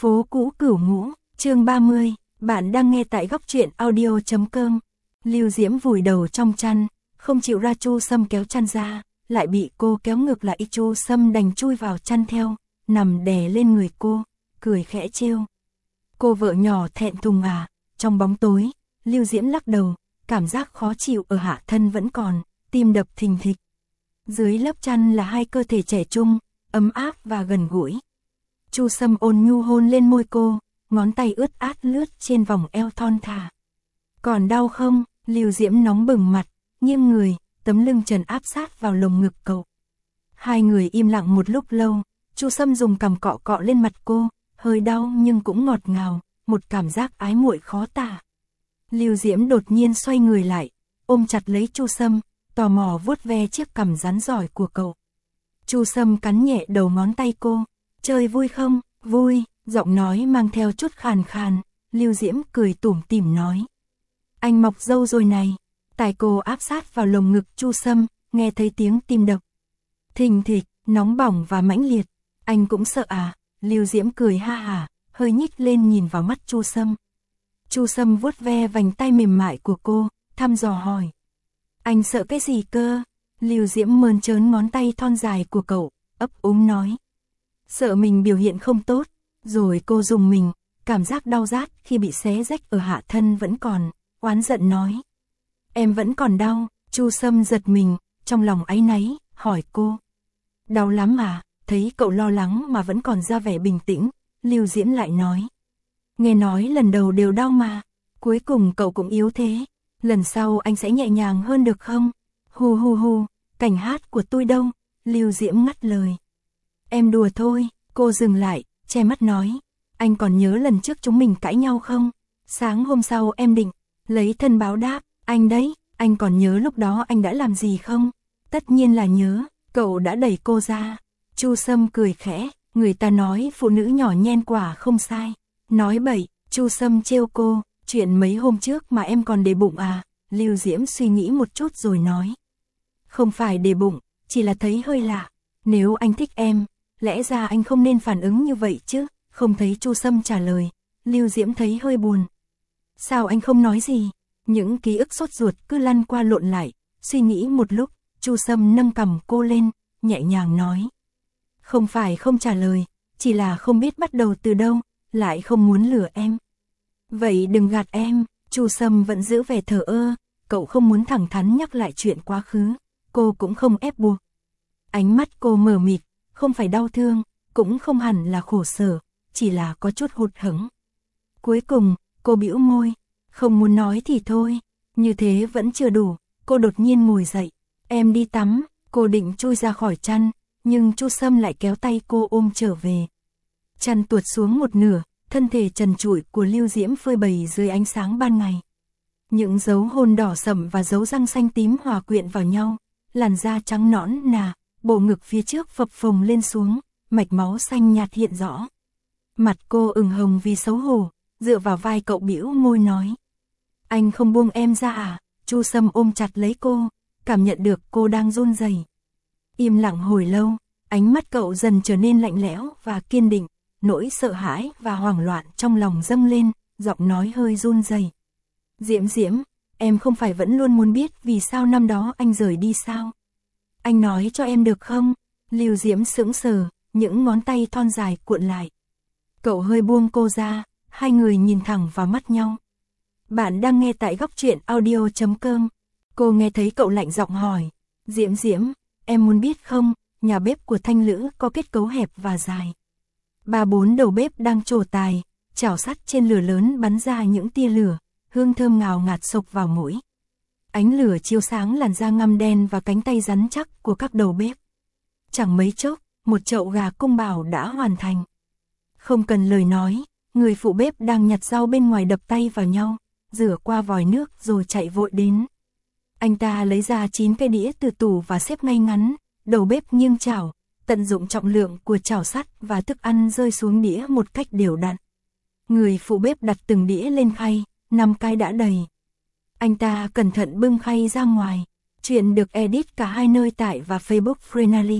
Phố cũ Cửu Ngũ, chương 30, bạn đang nghe tại góc truyện audio.com. Lưu Diễm vùi đầu trong chăn, không chịu ra. Chu Sâm kéo chăn ra, lại bị cô kéo ngược lại. Chu Sâm đành chui vào chăn theo, nằm đè lên người cô, cười khẽ trêu. Cô vợ nhỏ thẹn thùng à? Trong bóng tối, Lưu Diễm lắc đầu, cảm giác khó chịu ở hạ thân vẫn còn, tim đập thình thịch. Dưới lớp chăn là hai cơ thể trẻ trung, ấm áp và gần gũi. Chu Sâm ôn nhu hôn lên môi cô, ngón tay ướt át lướt trên vòng eo thon thả. Còn đau không? Lưu Diễm nóng bừng mặt, nghiêng người, tấm lưng trần áp sát vào lồng ngực cậu. Hai người im lặng một lúc lâu, Chu Sâm dùng cằm cọ cọ lên mặt cô, hơi đau nhưng cũng ngọt ngào, một cảm giác ái muội khó tả. Lưu Diễm đột nhiên xoay người lại, ôm chặt lấy Chu Sâm, tò mò vuốt ve chiếc cằm rắn giỏi của cậu. Chu Sâm cắn nhẹ đầu ngón tay cô. Chơi vui không? Vui, giọng nói mang theo chút khàn khàn. Lưu Diễm cười tủm tỉm nói. Anh mọc râu rồi này. Tai cô áp sát vào lồng ngực Chu Sâm, nghe thấy tiếng tim đập. Thình thịch, nóng bỏng và mãnh liệt. Anh cũng sợ à? Lưu Diễm cười ha hả, hơi nhích lên nhìn vào mắt Chu Sâm. Chu Sâm vuốt ve vành tay mềm mại của cô, thăm dò hỏi. Anh sợ cái gì cơ? Lưu Diễm mơn trớn ngón tay thon dài của cậu, ấp úng nói. Sợ mình biểu hiện không tốt, rồi cô dùng mình, cảm giác đau rát khi bị xé rách ở hạ thân vẫn còn, oán giận nói. Em vẫn còn đau. Chu Sâm giật mình, trong lòng áy náy, hỏi cô. Đau lắm à? Thấy cậu lo lắng mà vẫn còn ra vẻ bình tĩnh, Lưu Diễm lại nói. Nghe nói lần đầu đều đau mà, cuối cùng cậu cũng yếu thế, lần sau anh sẽ nhẹ nhàng hơn được không? Hu hu hu, cảnh hát của tôi đâu? Lưu Diễm ngắt lời. Em đùa thôi. Cô dừng lại, che mắt nói. Anh còn nhớ lần trước chúng mình cãi nhau không? Sáng hôm sau em định lấy thân báo đáp. Anh đấy, anh còn nhớ lúc đó anh đã làm gì không? Tất nhiên là nhớ. Cậu đã đẩy cô ra. Chu Sâm cười khẽ. Người ta nói phụ nữ nhỏ nhen quả không sai. Nói bậy. Chu Sâm trêu cô. Chuyện mấy hôm trước mà em còn để bụng à? Lưu Diễm suy nghĩ một chút rồi nói. Không phải để bụng, chỉ là thấy hơi lạ. Nếu anh thích em, lẽ ra anh không nên phản ứng như vậy chứ? Không thấy Chu Sâm trả lời, Lưu Diễm thấy hơi buồn. Sao anh không nói gì? Những ký ức sốt ruột cứ lăn qua lộn lại, suy nghĩ một lúc, Chu Sâm nâng cằm cô lên, nhẹ nhàng nói. Không phải không trả lời, chỉ là không biết bắt đầu từ đâu, lại không muốn lừa em. Vậy đừng gạt em. Chu Sâm vẫn giữ vẻ thờ ơ, cậu không muốn thẳng thắn nhắc lại chuyện quá khứ, cô cũng không ép buộc. Ánh mắt cô mờ mịt, không phải đau thương, cũng không hẳn là khổ sở, chỉ là có chút hụt hẫng. Cuối cùng, cô bĩu môi, không muốn nói thì thôi, như thế vẫn chưa đủ. Cô đột nhiên ngồi dậy, em đi tắm. Cô định chui ra khỏi chăn, nhưng Chu Sâm lại kéo tay cô ôm trở về. Chăn tuột xuống một nửa, thân thể trần trụi của Lưu Diễm phơi bày dưới ánh sáng ban ngày. Những dấu hôn đỏ sẫm và dấu răng xanh tím hòa quyện vào nhau, làn da trắng nõn nà, bộ ngực phía trước phập phồng lên xuống, mạch máu xanh nhạt hiện rõ. Mặt cô ửng hồng vì xấu hổ, dựa vào vai cậu bĩu môi nói. Anh không buông em ra à? Chu Sâm ôm chặt lấy cô, cảm nhận được cô đang run rẩy. Im lặng hồi lâu, ánh mắt cậu dần trở nên lạnh lẽo và kiên định, nỗi sợ hãi và hoảng loạn trong lòng dâng lên, giọng nói hơi run rẩy. Diễm Diễm, em không phải vẫn luôn muốn biết vì sao năm đó anh rời đi sao? Anh nói cho em được không? Lưu Diễm sững sờ, những ngón tay thon dài cuộn lại. Cậu hơi buông cô ra, hai người nhìn thẳng vào mắt nhau. Bạn đang nghe tại góc truyện audio.com. Cô nghe thấy cậu lạnh giọng hỏi. Diễm Diễm, em muốn biết không, nhà bếp của Thanh Lữ có kết cấu hẹp và dài. 3-4 đầu bếp đang trổ tài, chảo sắt trên lửa lớn bắn ra những tia lửa, hương thơm ngào ngạt xộc vào mũi. Ánh lửa chiếu sáng làn da ngăm đen và cánh tay rắn chắc của các đầu bếp. Chẳng mấy chốc, một chậu gà cung bảo đã hoàn thành. Không cần lời nói, người phụ bếp đang nhặt rau bên ngoài đập tay vào nhau, rửa qua vòi nước rồi chạy vội đến. Anh ta lấy ra 9 cái đĩa từ tủ và xếp ngay ngắn, đầu bếp nghiêng chảo, tận dụng trọng lượng của chảo sắt và thức ăn rơi xuống đĩa một cách đều đặn. Người phụ bếp đặt từng đĩa lên khay, 5 cái đã đầy. Anh ta cẩn thận bưng khay ra ngoài. Chuyện được edit cả hai nơi tại và Facebook Frenally.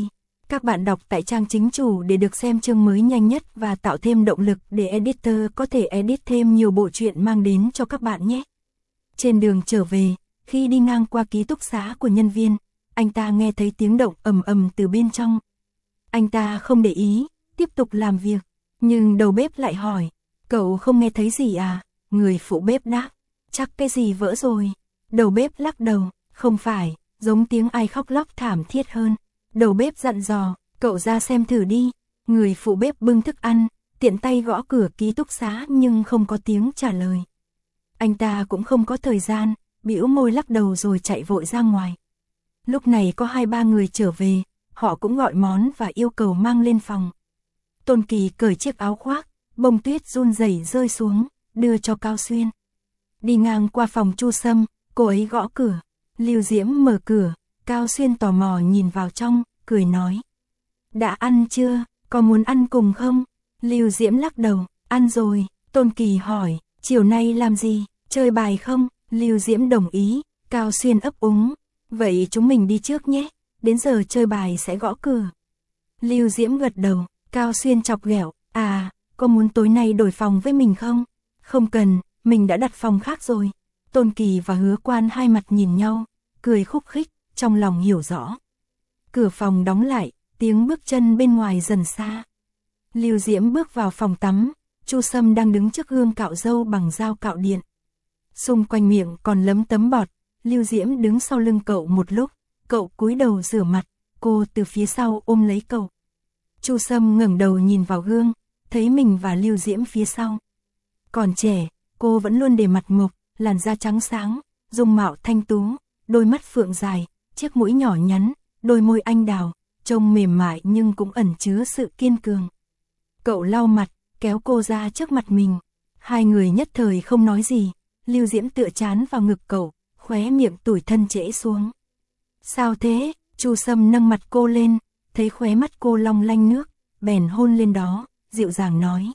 Các bạn đọc tại trang chính chủ để được xem chương mới nhanh nhất và tạo thêm động lực để editor có thể edit thêm nhiều bộ truyện mang đến cho các bạn nhé. Trên đường trở về, khi đi ngang qua ký túc xá của nhân viên, anh ta nghe thấy tiếng động ầm ầm từ bên trong. Anh ta không để ý, tiếp tục làm việc, nhưng đầu bếp lại hỏi, cậu không nghe thấy gì à? Người phụ bếp đáp, chắc cái gì vỡ rồi. Đầu bếp lắc đầu, không phải, giống tiếng ai khóc lóc thảm thiết hơn. Đầu bếp dặn dò, cậu ra xem thử đi. Người phụ bếp bưng thức ăn, tiện tay gõ cửa ký túc xá nhưng không có tiếng trả lời. Anh ta cũng không có thời gian, bĩu môi lắc đầu rồi chạy vội ra ngoài. Lúc này có 2-3 người trở về, họ cũng gọi món và yêu cầu mang lên phòng. Tôn Kỳ cởi chiếc áo khoác, bông tuyết run rẩy rơi xuống, đưa cho Cao Xuyên. Đi ngang qua phòng Chu Sâm, cô ấy gõ cửa. Lưu Diễm mở cửa, Cao Xuyên tò mò nhìn vào trong, cười nói. Đã ăn chưa, có muốn ăn cùng không? Lưu Diễm lắc đầu, ăn rồi. Tôn Kỳ hỏi, chiều nay làm gì, chơi bài không? Lưu Diễm đồng ý, Cao Xuyên ấp úng. Vậy chúng mình đi trước nhé, đến giờ chơi bài sẽ gõ cửa. Lưu Diễm gật đầu, Cao Xuyên chọc ghẹo, à, có muốn tối nay đổi phòng với mình không? Không cần, mình đã đặt phòng khác rồi. Tôn Kỳ và Hứa Quan hai mặt nhìn nhau, cười khúc khích, trong lòng hiểu rõ. Cửa phòng đóng lại, tiếng bước chân bên ngoài dần xa. Lưu Diễm bước vào phòng tắm, Chu Sâm đang đứng trước gương cạo râu bằng dao cạo điện. Xung quanh miệng còn lấm tấm bọt, Lưu Diễm đứng sau lưng cậu một lúc, cậu cúi đầu rửa mặt, cô từ phía sau ôm lấy cậu. Chu Sâm ngẩng đầu nhìn vào gương, thấy mình và Lưu Diễm phía sau. Còn trẻ, cô vẫn luôn để mặt mộc, làn da trắng sáng, dung mạo thanh tú, đôi mắt phượng dài, chiếc mũi nhỏ nhắn, đôi môi anh đào, trông mềm mại nhưng cũng ẩn chứa sự kiên cường. Cậu lau mặt, kéo cô ra trước mặt mình. Hai người nhất thời không nói gì, Lưu Diễm tựa trán vào ngực cậu, khóe miệng tủi thân trễ xuống. Sao thế? Chu Sâm nâng mặt cô lên, thấy khóe mắt cô long lanh nước, bèn hôn lên đó, dịu dàng nói.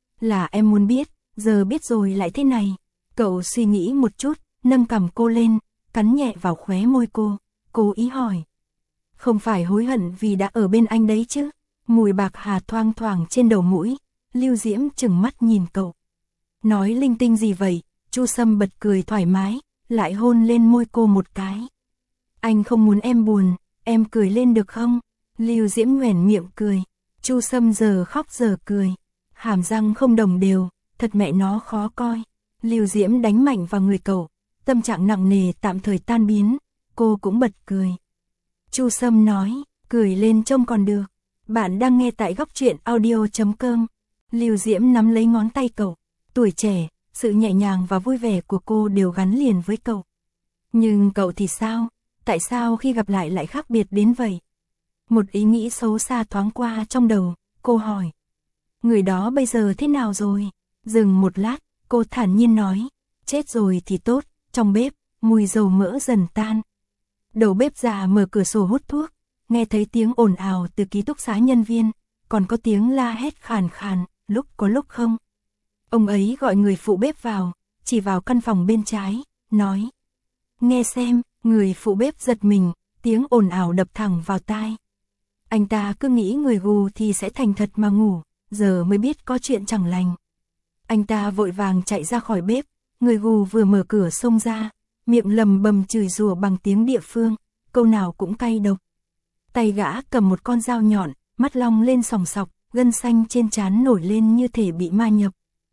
Là em muốn biết, giờ biết rồi lại thế này. Cậu suy nghĩ một chút, nâng cằm cô lên, cắn nhẹ vào khóe môi cô, cố ý hỏi. Không phải hối hận vì đã ở bên anh đấy chứ? Mùi bạc hà thoang thoảng trên đầu mũi, Lưu Diễm chừng mắt nhìn cậu. Nói linh tinh gì vậy? Chu Sâm bật cười thoải mái, lại hôn lên môi cô một cái. Anh không muốn em buồn, em cười lên được không? Lưu Diễm nhoẻn miệng cười. Chu Sâm giờ khóc giờ cười, hàm răng không đồng đều, thật mẹ nó khó coi. Lưu Diễm đánh mạnh vào người cậu, tâm trạng nặng nề tạm thời tan biến, cô cũng bật cười. Chu Sâm nói, cười lên trông còn được. Bạn đang nghe tại góc truyện audio.com. Lưu Diễm nắm lấy ngón tay cậu, tuổi trẻ, sự nhẹ nhàng và vui vẻ của cô đều gắn liền với cậu. Nhưng cậu thì sao? Tại sao khi gặp lại lại khác biệt đến vậy? Một ý nghĩ xấu xa thoáng qua trong đầu, cô hỏi. Người đó bây giờ thế nào rồi? Dừng một lát, cô thản nhiên nói. Chết rồi thì tốt, trong bếp, mùi dầu mỡ dần tan. Đầu bếp già mở cửa sổ hút thuốc, nghe thấy tiếng ồn ào từ ký túc xá nhân viên, còn có tiếng la hét khàn khàn, lúc có lúc không. Ông ấy gọi người phụ bếp vào, chỉ vào căn phòng bên trái, nói. Nghe xem, người phụ bếp giật mình, tiếng ồn ào đập thẳng vào tai. Anh ta cứ nghĩ người gù thì sẽ thành thật mà ngủ, giờ mới biết có chuyện chẳng lành. Anh ta vội vàng chạy ra khỏi bếp, người gù vừa mở cửa xông ra, miệng lầm bầm chửi rủa bằng tiếng địa phương, câu nào cũng cay độc. Tay gã cầm một con dao nhọn, mắt long lên sòng sọc, gân xanh trên trán nổi lên như thể bị ma nhập.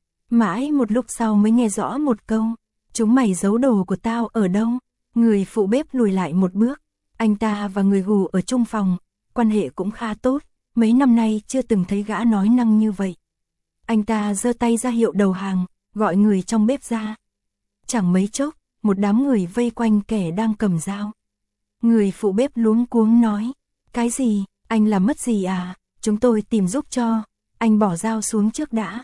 Mãi một lúc sau mới nghe rõ một câu, chúng mày giấu đồ của tao ở đâu? Người phụ bếp lùi lại một bước, anh ta và người gù ở chung phòng, quan hệ cũng khá tốt, mấy năm nay chưa từng thấy gã nói năng như vậy. Anh ta giơ tay ra hiệu đầu hàng, gọi người trong bếp ra. Chẳng mấy chốc, một đám người vây quanh kẻ đang cầm dao. Người phụ bếp luống cuống nói, cái gì, anh làm mất gì à, chúng tôi tìm giúp cho, anh bỏ dao xuống trước đã.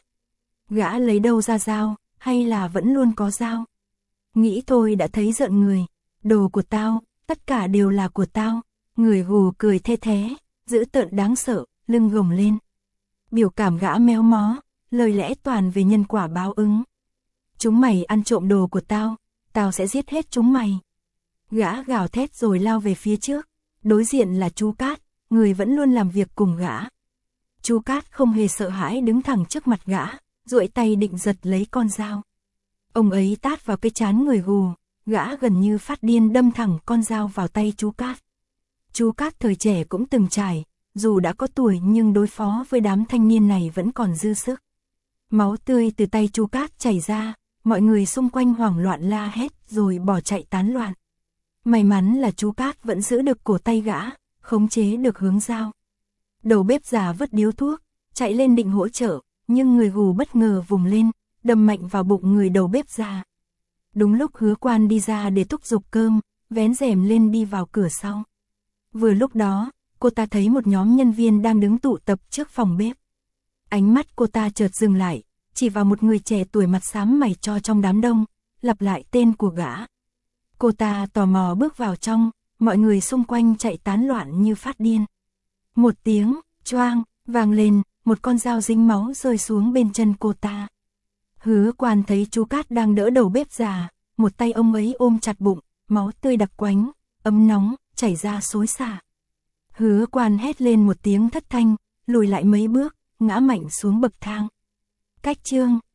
Gã lấy đâu ra dao, hay là vẫn luôn có dao? Nghĩ thôi đã thấy giận người, đồ của tao, tất cả đều là của tao. Người gù cười the thé, dữ tợn đáng sợ, lưng gồng lên. Biểu cảm gã méo mó, lời lẽ toàn về nhân quả báo ứng. Chúng mày ăn trộm đồ của tao, tao sẽ giết hết chúng mày. Gã gào thét rồi lao về phía trước, đối diện là chú Cát, người vẫn luôn làm việc cùng gã. Chú Cát không hề sợ hãi đứng thẳng trước mặt gã, duỗi tay định giật lấy con dao. Ông ấy tát vào cái trán người gù, gã gần như phát điên đâm thẳng con dao vào tay chú Cát. Chú Cát thời trẻ cũng từng trải, dù đã có tuổi nhưng đối phó với đám thanh niên này vẫn còn dư sức. Máu tươi từ tay chú Cát chảy ra, mọi người xung quanh hoảng loạn la hét rồi bỏ chạy tán loạn. May mắn là chú Cát vẫn giữ được cổ tay gã, khống chế được hướng dao. Đầu bếp già vứt điếu thuốc, chạy lên định hỗ trợ, nhưng người gù bất ngờ vùng lên, đâm mạnh vào bụng người đầu bếp già. Đúng lúc Hứa Quan đi ra để thúc giục cơm, vén rèm lên đi vào cửa sau. Vừa lúc đó, cô ta thấy một nhóm nhân viên đang đứng tụ tập trước phòng bếp. Ánh mắt cô ta chợt dừng lại, chỉ vào một người trẻ tuổi mặt xám mày cho trong đám đông, lặp lại tên của gã. Cô ta tò mò bước vào trong, mọi người xung quanh chạy tán loạn như phát điên. Một tiếng, choang, vang lên, một con dao dính máu rơi xuống bên chân cô ta. Hứa Quan thấy chú Cát đang đỡ đầu bếp già, một tay ông ấy ôm chặt bụng, máu tươi đặc quánh, ấm nóng, chảy ra xối xả. Hứa Quan hét lên một tiếng thất thanh, lùi lại mấy bước, ngã mạnh xuống bậc thang. Cách chương